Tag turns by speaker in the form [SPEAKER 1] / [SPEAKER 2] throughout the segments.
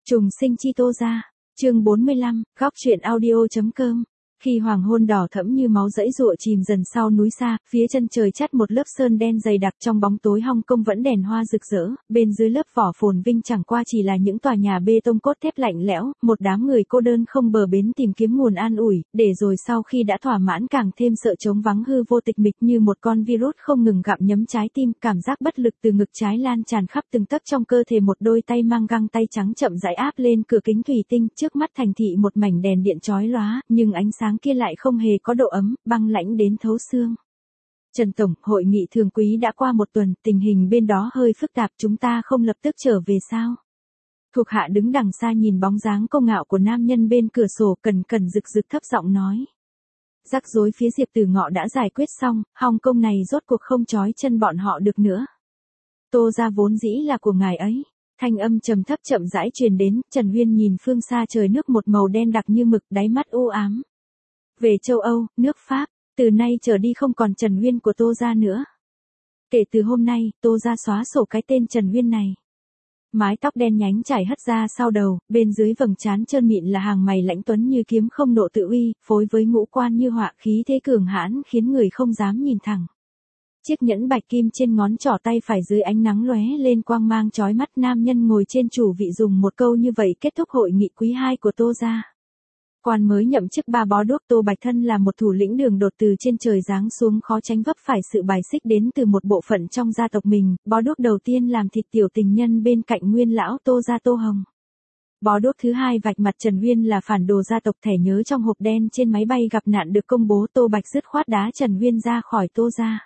[SPEAKER 1] Trùng sinh chi Tô gia, chương 45, góc truyện audio.com. Khi hoàng hôn đỏ thẫm như máu dãy dụa chìm dần sau núi xa, phía chân trời chắt một lớp sơn đen dày đặc, trong bóng tối Hong Kong vẫn đèn hoa rực rỡ, bên dưới lớp vỏ phồn vinh chẳng qua chỉ là những tòa nhà bê tông cốt thép lạnh lẽo, một đám người cô đơn không bờ bến tìm kiếm nguồn an ủi, để rồi sau khi đã thỏa mãn càng thêm sợ trống vắng hư vô tịch mịch như một con virus không ngừng gặm nhấm trái tim, cảm giác bất lực từ ngực trái lan tràn khắp từng tấc trong cơ thể. Một đôi tay mang găng tay trắng chậm rãi áp lên cửa kính thủy tinh, trước mắt thành thị một mảnh đèn điện chói lóa, nhưng ánh sáng kia lại không hề có độ ấm, băng lãnh đến thấu xương. Trần Tổng, hội nghị thường quý đã qua một tuần, tình hình bên đó hơi phức tạp, chúng ta không lập tức trở về sao? Thuộc hạ đứng đằng xa nhìn bóng dáng công ngạo của nam nhân bên cửa sổ, cẩn cẩn rực rực thấp giọng nói. Rắc rối phía Diệp Tử Ngọ đã giải quyết xong, Hong Kong này rốt cuộc không trói chân bọn họ được nữa. Tô gia vốn dĩ là của ngài ấy. Thanh âm trầm thấp chậm rãi truyền đến, Trần Huyên nhìn phương xa trời nước một màu đen đặc như mực, đáy mắt u ám. Về châu Âu, nước Pháp, từ nay trở đi không còn Trần Huyên của Tô gia nữa. Kể từ hôm nay, Tô gia xóa sổ cái tên Trần Huyên này. Mái tóc đen nhánh trải hất ra sau đầu, bên dưới vầng trán trơn mịn là hàng mày lãnh tuấn như kiếm không nộ tự uy, phối với ngũ quan như họa, khí thế cường hãn khiến người không dám nhìn thẳng. Chiếc nhẫn bạch kim trên ngón trỏ tay phải dưới ánh nắng lóe lên quang mang chói mắt. Nam nhân ngồi trên chủ vị dùng một câu như vậy kết thúc hội nghị quý 2 của Tô gia. Quan mới nhậm chức 3 bó đuốc. Tô Bạch Thân là một thủ lĩnh đường đột từ trên trời giáng xuống, khó tránh vấp phải sự bài xích đến từ một bộ phận trong gia tộc mình. Bó đuốc đầu tiên làm thịt tiểu tình nhân bên cạnh nguyên lão Tô gia Tô Hồng. Bó đuốc thứ 2 vạch mặt Trần Huyên là phản đồ gia tộc. Thẻ nhớ trong hộp đen trên máy bay gặp nạn được công bố, Tô Bạch dứt khoát đá Trần Huyên ra khỏi Tô gia.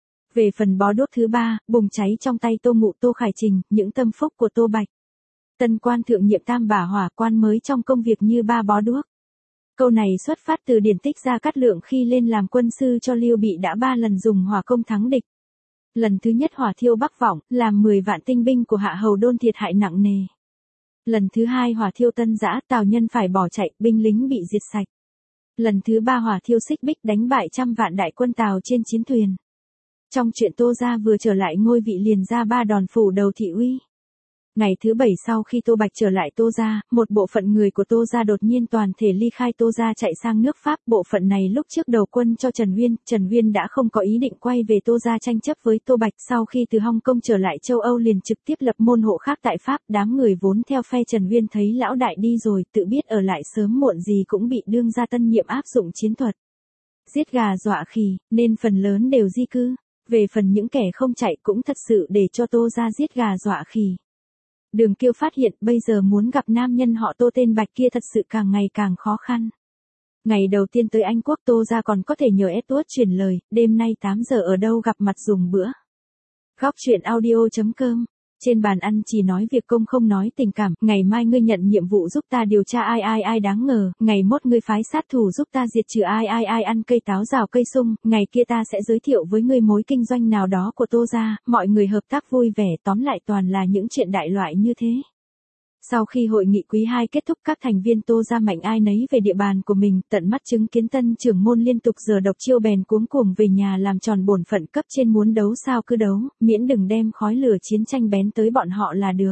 [SPEAKER 1] Về phần bó đuốc thứ 3, bùng cháy trong tay Tô Ngụ Tô Khải Trình, những tâm phúc của Tô Bạch. Tân quan thượng nhiệm tam bả hỏa, quan mới trong công việc như 3 bó đuốc. Câu này xuất phát từ điển tích Gia Cát Lượng khi lên làm quân sư cho Lưu Bị đã 3 lần dùng hỏa công thắng địch. Lần thứ nhất hỏa thiêu Bắc Vọng, làm 10 vạn tinh binh của Hạ Hầu Đôn thiệt hại nặng nề. Lần thứ 2 hỏa thiêu Tân Giã, Tào Nhân phải bỏ chạy, binh lính bị diệt sạch. Lần thứ 3 hỏa thiêu Xích Bích, đánh bại trăm vạn đại quân Tào trên chiến thuyền. Trong chuyện Tô gia vừa trở lại ngôi vị liền ra 3 đòn phủ đầu thị uy. Ngày thứ 7 sau khi Tô Bạch trở lại Tô gia, một bộ phận người của Tô gia đột nhiên toàn thể ly khai Tô gia chạy sang nước Pháp. Bộ phận này lúc trước đầu quân cho Trần Huyên đã không có ý định quay về Tô gia tranh chấp với Tô Bạch. Sau khi từ Hong Kong trở lại châu Âu liền trực tiếp lập môn hộ khác tại Pháp. Đám người vốn theo phe Trần Huyên thấy lão đại đi rồi, tự biết ở lại sớm muộn gì cũng bị đương gia tân nhiệm áp dụng chiến thuật giết gà dọa khỉ, nên phần lớn đều di cư. Về phần những kẻ không chạy cũng thật sự để cho Tô gia giết gà dọa khỉ. Đường Kiêu phát hiện bây giờ muốn gặp nam nhân họ Tô tên Bạch kia thật sự càng ngày càng khó khăn. Ngày đầu tiên tới Anh Quốc Tô gia còn có thể nhờ Edward truyền lời, đêm nay 8 giờ ở đâu gặp mặt dùng bữa. Góc truyện audio.com. Trên bàn ăn chỉ nói việc công không nói tình cảm. Ngày mai ngươi nhận nhiệm vụ giúp ta điều tra ai đáng ngờ. Ngày mốt ngươi phái sát thủ giúp ta diệt trừ ai ăn cây táo rào cây sung. Ngày kia ta sẽ giới thiệu với ngươi mối kinh doanh nào đó của Tô gia. Mọi người hợp tác vui vẻ, tóm lại toàn là những chuyện đại loại như thế. Sau khi hội nghị quý 2 kết thúc, các thành viên Tô gia mạnh ai nấy về địa bàn của mình, tận mắt chứng kiến tân trưởng môn liên tục giờ độc chiêu bèn cuống cuồng về nhà làm tròn bổn phận cấp trên, muốn đấu sao cứ đấu, miễn đừng đem khói lửa chiến tranh bén tới bọn họ là được.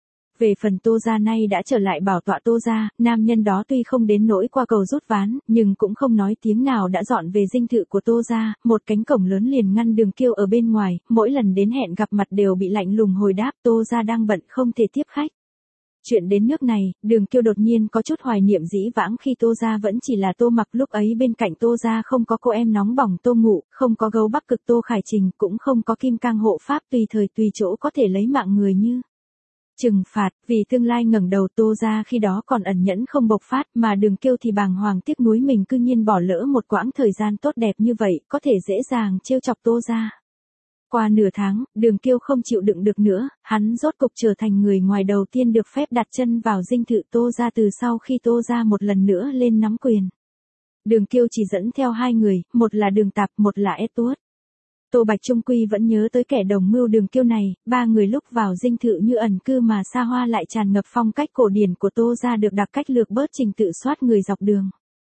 [SPEAKER 1] Về phần Tô gia nay đã trở lại bảo tọa Tô gia, nam nhân đó tuy không đến nỗi qua cầu rút ván, nhưng cũng không nói tiếng nào đã dọn về dinh thự của Tô gia, một cánh cổng lớn liền ngăn Đường Kiêu ở bên ngoài, mỗi lần đến hẹn gặp mặt đều bị lạnh lùng hồi đáp Tô gia đang bận không thể tiếp khách. Chuyện đến nước này, Đường Kiêu đột nhiên có chút hoài niệm dĩ vãng khi Tô gia vẫn chỉ là Tô Mặc, lúc ấy bên cạnh Tô gia không có cô em nóng bỏng Tô Ngụ, không có gấu Bắc Cực Tô Khải Trình, cũng không có kim cang hộ pháp tùy thời tùy chỗ có thể lấy mạng người như trừng phạt. Vì tương lai ngẩng đầu, Tô gia khi đó còn ẩn nhẫn không bộc phát, mà Đường Kiêu thì bàng hoàng tiếc nuối mình cư nhiên bỏ lỡ một quãng thời gian tốt đẹp như vậy, có thể dễ dàng trêu chọc Tô gia. Qua nửa tháng, Đường Kiêu không chịu đựng được nữa, hắn rốt cục trở thành người ngoài đầu tiên được phép đặt chân vào dinh thự Tô gia từ sau khi Tô gia một lần nữa lên nắm quyền. Đường Kiêu chỉ dẫn theo 2 người, một là Đường Tạp, một là Edward. Tô Bạch trung quy vẫn nhớ tới kẻ đồng mưu Đường Kiêu này, 3 người lúc vào dinh thự như ẩn cư mà xa hoa lại tràn ngập phong cách cổ điển của Tô gia được đặt cách lược bớt trình tự soát người dọc đường.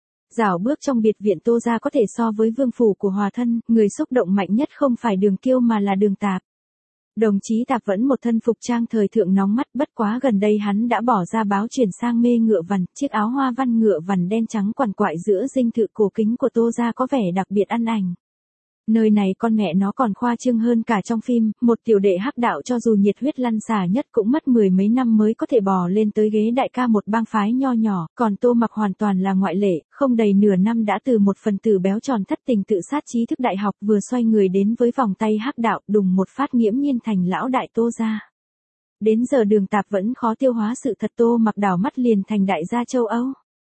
[SPEAKER 1] Dạo bước trong biệt viện Tô gia có thể so với vương phủ của Hòa thân, người xúc động mạnh nhất không phải Đường Kiêu mà là Đường Tạp. Đồng chí Tạp vẫn một thân phục trang thời thượng nóng mắt, bất quá gần đây hắn đã bỏ ra báo chuyển sang mê ngựa vằn, chiếc áo hoa văn ngựa vằn đen trắng quằn quại giữa dinh thự cổ kính của Tô gia có vẻ đặc biệt ăn ảnh. Nơi này con mẹ nó còn khoa trương hơn cả trong phim, một tiểu đệ hắc đạo cho dù nhiệt huyết lăn xả nhất cũng mất mười mấy năm mới có thể bò lên tới ghế đại ca một bang phái nho nhỏ, còn Tô Mặc hoàn toàn là ngoại lệ, không đầy nửa năm đã từ một phần tử béo tròn thất tình tự sát trí thức đại học vừa xoay người đến với vòng tay hắc đạo, đùng một phát nghiễm nhiên thành lão đại Tô gia. Đến giờ Đường Tạp vẫn khó tiêu hóa sự thật Tô Mặc đảo mắt liền thành đại gia châu Âu.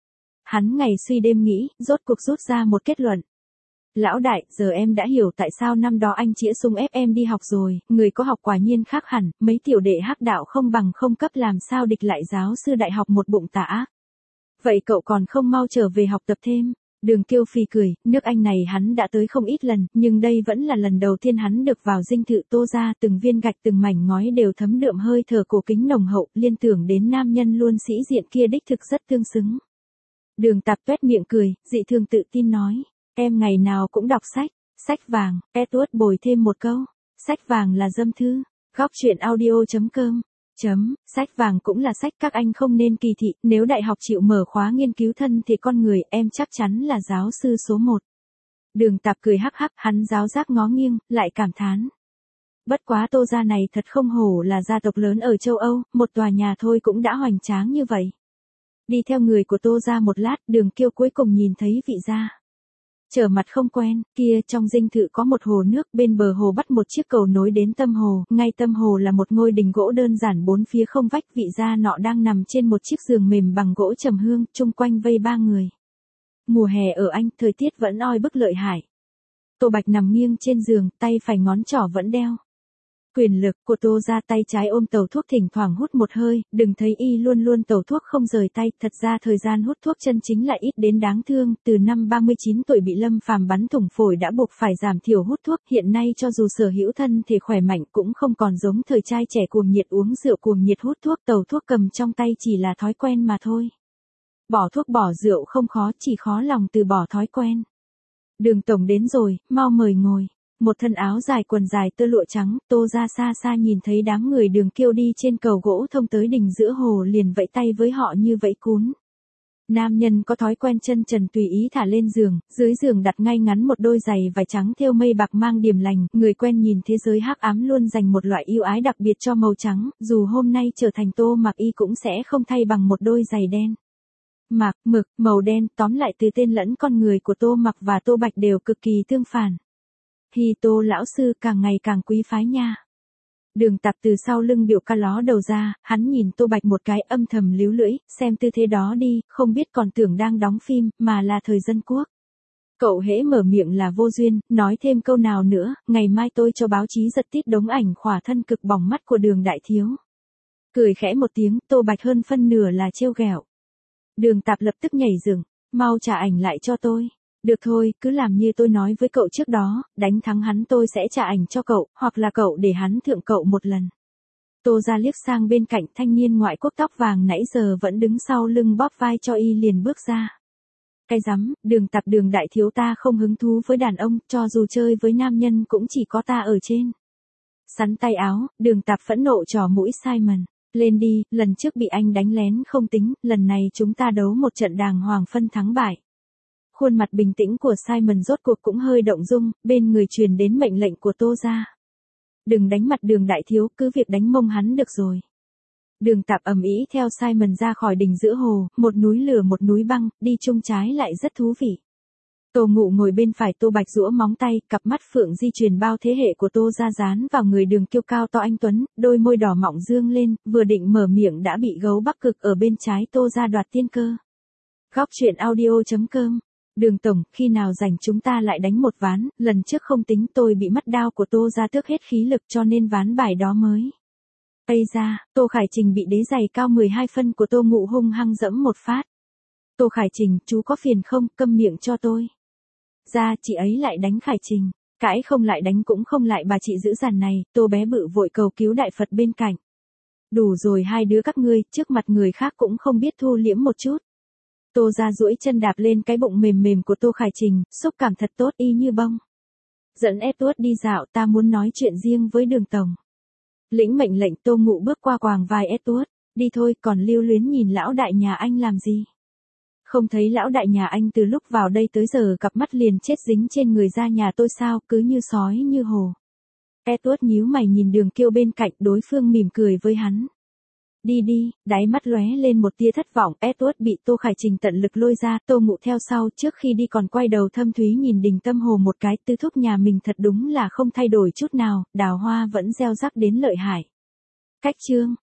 [SPEAKER 1] Hắn ngày suy đêm nghĩ, rốt cuộc rút ra một kết luận. Lão đại, giờ em đã hiểu tại sao năm đó anh chĩa súng ép em đi học rồi, người có học quả nhiên khác hẳn, mấy tiểu đệ hắc đạo không bằng không cấp làm sao địch lại giáo sư đại học một bụng tà ác. Vậy cậu còn không mau trở về học tập thêm. Đường Kiêu phì cười, nước Anh này hắn đã tới không ít lần, nhưng đây vẫn là lần đầu tiên hắn được vào dinh thự Tô gia, từng viên gạch từng mảnh ngói đều thấm đượm hơi thở cổ kính nồng hậu, liên tưởng đến nam nhân luôn sĩ diện kia đích thực rất tương xứng. Đường Tạp toét miệng cười, dị thường tự tin nói. Em ngày nào cũng đọc sách, sách vàng, Edward bồi thêm một câu, sách vàng là dâm thư, góc chuyện audio.com, sách vàng cũng là sách các anh không nên kỳ thị, nếu đại học chịu mở khóa nghiên cứu thân thì con người em chắc chắn là giáo sư số 1. Đường Tạp cười hắc hắc, hắn giáo giác ngó nghiêng, lại cảm thán. Bất quá Tô gia này thật không hổ là gia tộc lớn ở châu Âu, một tòa nhà thôi cũng đã hoành tráng như vậy. Đi theo người của Tô gia một lát, Đường Kiêu cuối cùng nhìn thấy vị gia. Trở mặt không quen, kia trong dinh thự có một hồ nước, bên bờ hồ bắt một chiếc cầu nối đến tâm hồ, ngay tâm hồ là một ngôi đình gỗ đơn giản bốn phía không vách, vị gia nọ đang nằm trên một chiếc giường mềm bằng gỗ trầm hương, chung quanh vây ba người. Mùa hè ở Anh, thời tiết vẫn oi bức lợi hại. Tô Bạch nằm nghiêng trên giường, tay phải ngón trỏ vẫn đeo quyền lực của Tô gia, tay trái ôm tàu thuốc thỉnh thoảng hút một hơi, đừng thấy y luôn luôn tàu thuốc không rời tay, thật ra thời gian hút thuốc chân chính là ít đến đáng thương, từ năm 39 tuổi bị Lâm Phàm bắn thủng phổi đã buộc phải giảm thiểu hút thuốc, hiện nay cho dù sở hữu thân thể khỏe mạnh cũng không còn giống thời trai trẻ cuồng nhiệt uống rượu cuồng nhiệt hút thuốc, tàu thuốc cầm trong tay chỉ là thói quen mà thôi. Bỏ thuốc bỏ rượu không khó, chỉ khó lòng từ bỏ thói quen. Đường tổng đến rồi, mau mời ngồi. Một thân áo dài quần dài tơ lụa trắng, Tô ra xa xa nhìn thấy đám người Đường Kiêu đi trên cầu gỗ thông tới đỉnh giữa hồ liền vẫy tay với họ như vẫy cún. Nam nhân có thói quen chân trần tùy ý thả lên giường, dưới giường đặt ngay ngắn một đôi giày vải trắng thêu mây bạc mang điểm lành, người quen nhìn thế giới hắc ám luôn dành một loại yêu ái đặc biệt cho màu trắng, dù hôm nay trở thành Tô Mặc y cũng sẽ không thay bằng một đôi giày đen. Mạc, mực, màu đen, tóm lại từ tên lẫn con người của Tô Mặc và Tô Bạch đều cực kỳ tương phản. Hi Tô lão sư càng ngày càng quý phái nha. Đường Tạp từ sau lưng biểu ca ló đầu ra, hắn nhìn Tô Bạch một cái âm thầm líu lưỡi, xem tư thế đó đi, không biết còn tưởng đang đóng phim, mà là thời dân quốc. Cậu hễ mở miệng là vô duyên, nói thêm câu nào nữa, ngày mai tôi cho báo chí giật tít đống ảnh khỏa thân cực bỏng mắt của Đường đại thiếu. Cười khẽ một tiếng, Tô Bạch hơn phân nửa là trêu ghẹo. Đường Tạp lập tức nhảy dựng, mau trả ảnh lại cho tôi. Được thôi, cứ làm như tôi nói với cậu trước đó, đánh thắng hắn tôi sẽ trả ảnh cho cậu, hoặc là cậu để hắn thượng cậu một lần. Tô ra liếc sang bên cạnh, thanh niên ngoại quốc tóc vàng nãy giờ vẫn đứng sau lưng bóp vai cho y liền bước ra. Cái rắm, Đường Tạp Đường đại thiếu ta không hứng thú với đàn ông, cho dù chơi với nam nhân cũng chỉ có ta ở trên. Sắn tay áo, Đường Tạp phẫn nộ trỏ mũi Simon. Lên đi, lần trước bị anh đánh lén không tính, lần này chúng ta đấu một trận đàng hoàng phân thắng bại. Khuôn mặt bình tĩnh của Simon rốt cuộc cũng hơi động dung, bên người truyền đến mệnh lệnh của Tô gia. Đừng đánh mặt Đường đại thiếu, cứ việc đánh mông hắn được rồi. Đường Tạp ầm ĩ theo Simon ra khỏi đỉnh giữa hồ, một núi lửa một núi băng, đi chung trái lại rất thú vị. Tô Ngụ ngồi bên phải Tô Bạch giũa móng tay, cặp mắt phượng di truyền bao thế hệ của Tô gia dán vào người Đường Kiêu cao to anh tuấn, đôi môi đỏ mọng dương lên, vừa định mở miệng đã bị gấu Bắc Cực ở bên trái Tô gia đoạt tiên cơ. Góc chuyện audio.com. Đường tổng, khi nào rảnh chúng ta lại đánh một ván, lần trước không tính tôi bị mất đao của Tô gia tước hết khí lực cho nên ván bài đó mới. Ây ra, Tô Khải Trình bị đế giày cao 12 phân của Tô Ngụ hung hăng dẫm một phát. Tô Khải Trình, chú có phiền không, câm miệng cho tôi. Ra, chị ấy lại đánh Khải Trình. Cãi không lại đánh cũng không lại bà chị dữ dằn này, Tô bé bự vội cầu cứu đại Phật bên cạnh. Đủ rồi hai đứa các ngươi, trước mặt người khác cũng không biết thu liễm một chút. Tô ra duỗi chân đạp lên cái bụng mềm mềm của Tô Khải Trình, xúc cảm thật tốt y như bông. Dẫn Edward đi dạo, ta muốn nói chuyện riêng với Đường tổng. Lĩnh mệnh lệnh Tô Ngụ bước qua quàng vai Edward, đi thôi, còn lưu luyến nhìn lão đại nhà anh làm gì? Không thấy lão đại nhà anh từ lúc vào đây tới giờ cặp mắt liền chết dính trên người ra nhà tôi sao, cứ như sói như hổ. Edward nhíu mày nhìn Đường Kiêu bên cạnh, đối phương mỉm cười với hắn. Đi đi, đáy mắt lóe lên một tia thất vọng, Edward bị Tô Khải Trình tận lực lôi ra, Tô Ngụ theo sau, trước khi đi còn quay đầu thâm thúy nhìn Đình Tâm Hồ một cái, Tư thúc nhà mình thật đúng là không thay đổi chút nào, đào hoa vẫn gieo rắc đến lợi hại. Cách chương